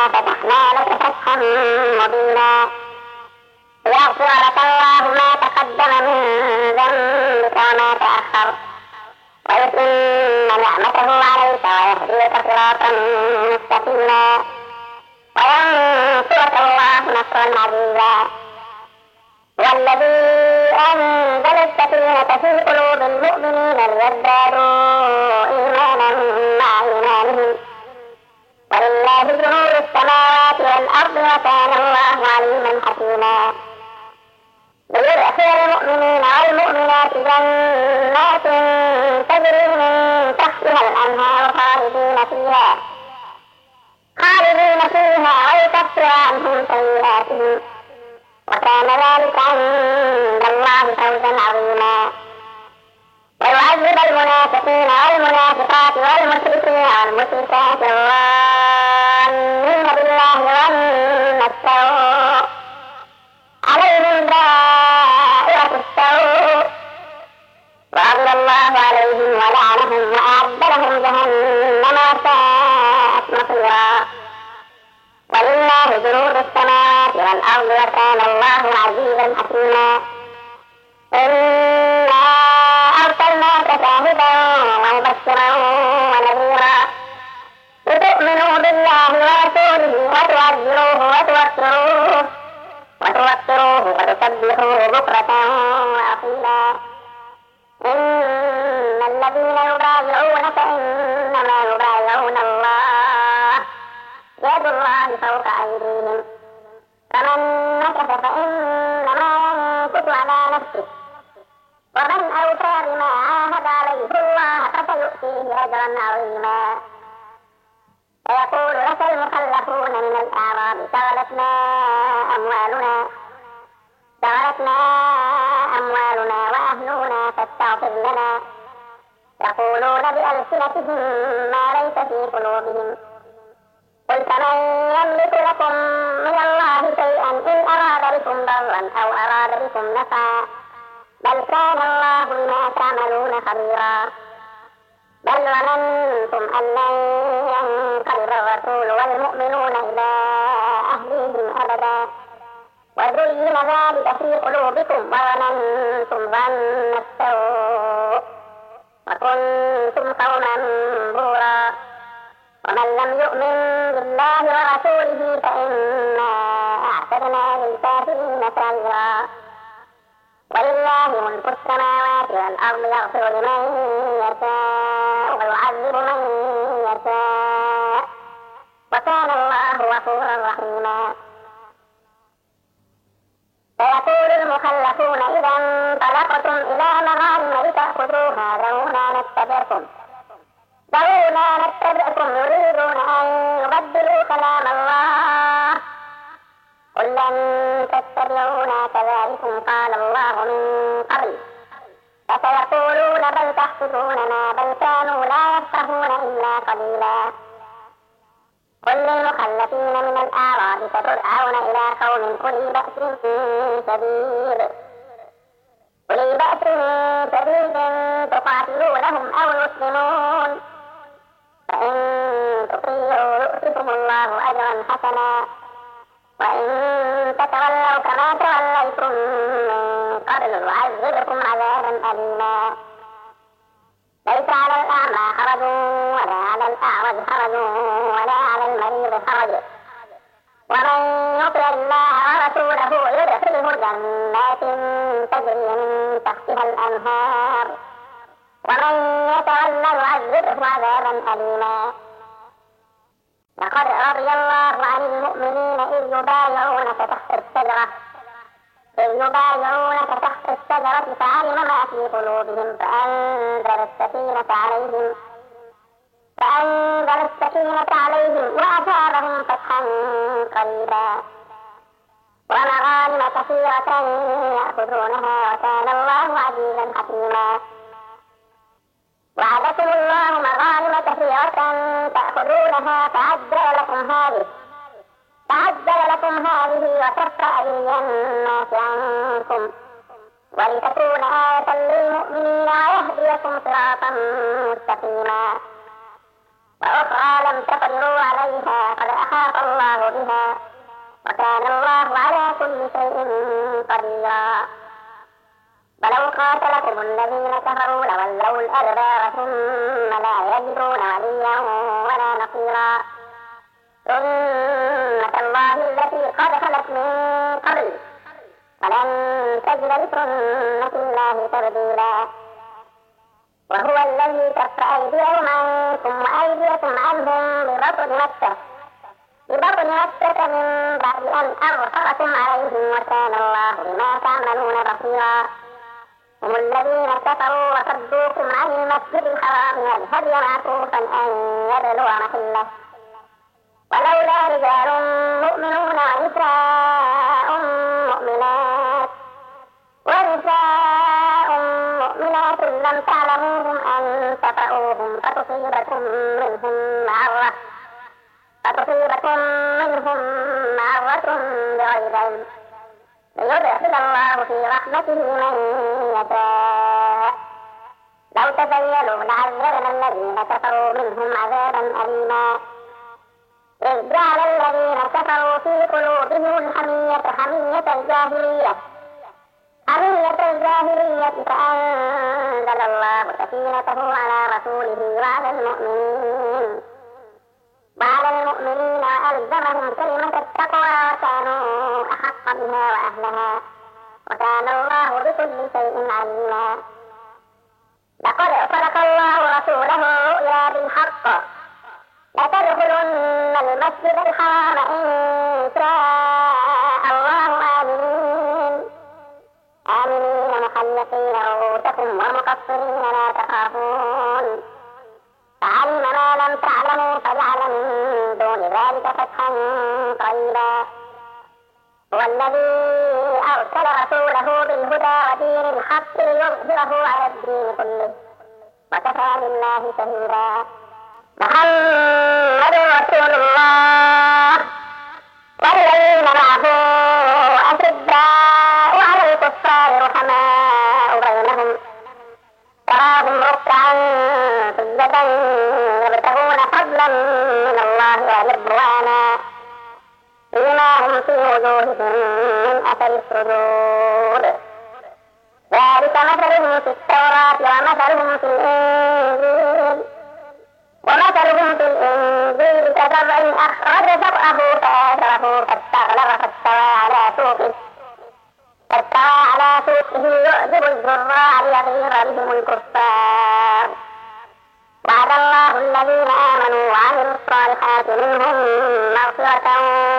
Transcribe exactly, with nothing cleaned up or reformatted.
فتحنا لك فتحا مبينا ليغفر لك الله ما تقدم من ذنبك وما تأخر ويتم نعمته عليك ويهديك صراطا مستقيما وينصرك الله نصرا عزيزا والذي أنزل السكينة في قلوب المؤمنين ليزدادوا إيمانا مع إيمانهم ولله جنود السماوات والأرض وكان الله عليما حكيما ليدخل المؤمنين والمؤمنات جنات تجري من تحتها الأنهار خالدين فيها خالدين فيها ويكفر عنهم سيئاتهم وكان ذلك عند الله فوزا عظيما ويعذب المنافقين والمنافقات والمشركين والمشركات الظانين بالله ظن السوء عليهم دائرة السوء وغضب الله عليهم ولعنهم وأعد لهم جهنم وساءت مصيرا ولله جنود السماوات والأرض وكان الله عزيزا حكيما إنا أرسلناك شاهدا ومبشرا ونذيرا لتؤمنوا بالله ورسوله وتعزروه وتوقروه وتوقروه وتسبحوه بكرة وأصيلا إن الذين يبايعونك إنما يبايعون الله يد الله فوق أيديهم فمن نكث فإنما ينكث على نفسه ومن أوفى بما عاهد عليه الله فسيؤتيه أجرا عظيما فيقول لك المخلفون من الأعراب شغلتنا أموالنا شغلتنا أموالنا وأهلنا فاستغفر لنا يقولون بألسنتهم ما ليس في قلوبهم قل فمن يملك لكم من الله شيئا إن أراد بكم ضرا أو أراد بكم نفعا بل كان الله بما تعملون خبيرا بل ظننتم أن لن ينقلب الرسول والمؤمنون إلى أهليهم أبدا وزين ذلك في قلوبكم وظننتم ظن السوء وكنتم قوما بورا ومن لم يؤمن بالله ورسوله فإنا أعتدنا للكافرين سعيرا ولله ملك السماوات والأرض يغفر لمن يشاء ويعذب من يشاء وكان الله غفورا رحيما فيقول المخلفون إذا انطلقتم إلى مغانم لتأخذوها ذرونا نتبعكم ذرونا نتبعكم يريدون أن يبدلوا كلام الله قل لن تتبعونا كذلكم قال الله من قبل فسيقولون بل تحسدوننا بل كانوا لا يفقهون إلا قليلا قل للمخلفين من الأعراب ستدعون إلى قوم أولي بأس شديد أولي بأس شديد تقاتلونهم أو يسلمون فإن تطيعوا يؤتكم الله أجرا حسنا وإن تتولوا كما توليتم من قبل يعذبكم عذابا أليما ليس على الأعمى حرج ولا على الأعرج حرج ولا على المريض حرج ومن يطع الله ورسوله يدخله جنات تجري من تحتها الأنهار ومن يتولى يعذبه عذابا أليما لقد رضي الله عن المؤمنين إذ يبايعونك تحت الشجرة إذ يبايعونك تحت الشجرة فعلم ما في قلوبهم فأنزل السكينة عليهم فأنزل السكينة عليهم وأثابهم فتحا قريبا ومغانم كثيرة يأخذونها وكان الله عزيزا حكيما وعدكم الله مغانم كثيرة تأخذونها فعجل لكم هذه فعجل لكم هذه وكف أيدي الناس عنكم ولتكون آية للمؤمنين ويهديكم صراطا مستقيما وأخرى لم تقدروا عليها قد أحاط الله وكان الله على كل شيء قديرا. ولو قاتلكم الذين كفروا لولوا الأدبار ثم لا يجدون وليا ولا نصيرا. سنة الله التي قد خلت من قبل ولن تجد لسنة الله تبديلا. وهو الذي كف أيديهم عنكم وأيديكم عنهم ببطن مكة ببطن مكة من بعد أن أظهركم عليهم وكان الله بما تعملون بصيرا. هم الذين كفروا وصدوكم عن المسجد الحرام والهدي معكوفا أن يبلغ محله ولولا رجال مؤمنون ونساء مؤمنات ونساء مؤمنات لم تعلموهم أن تطؤوهم فتصيبكم منهم معرة فتصيبكم منهم معرة بغير علم ليدخل الله في رحمته من يشاء. لو تزيلوا لعذبنا الذين كفروا منهم عذابا أليما. إذ جعل الذين كفروا في قلوبهم الحمية حمية الجاهلية حمية الجاهلية فأنزل الله سكينته على رسوله وعلى المؤمنين وعلى المؤمنين وألزمهم كلمة التقوى وكانوا أحق بها وأهلها وكان الله بكل شيء عليما. لقد صدق الله رسوله الرؤيا بالحق لتدخلن المسجد الحرام إن شاء الله آمنين آمنين محلقين رؤوسكم ومقصرين لا تخافون فعلم ما لم تعلموا فجعل من دون ذلك فتحا قريبا. هو الذي أرسل رسوله بالهدى ودين الحق ليظهره على الدين كله وكفى بالله شهيدا. محمد رسول الله والذين معه أشداء على الكفار رحماء بينهم تراهم ركعا سجدا يبتغون فضلا من الله ورضوانا سيماهم في وجوههم من أثر السجود ذلك مثلهم في التوراة ومثلهم في الإنجيل ومثلهم في الإنجيل كزرع أخرج شطأه فآزره فاستغلظ فاستوى على سوقه فاستوى على سوقه يعجب الزراع ليغيظ بهم الكفار. وعد الله الذين آمنوا وعملوا الصالحات منهم مغفرة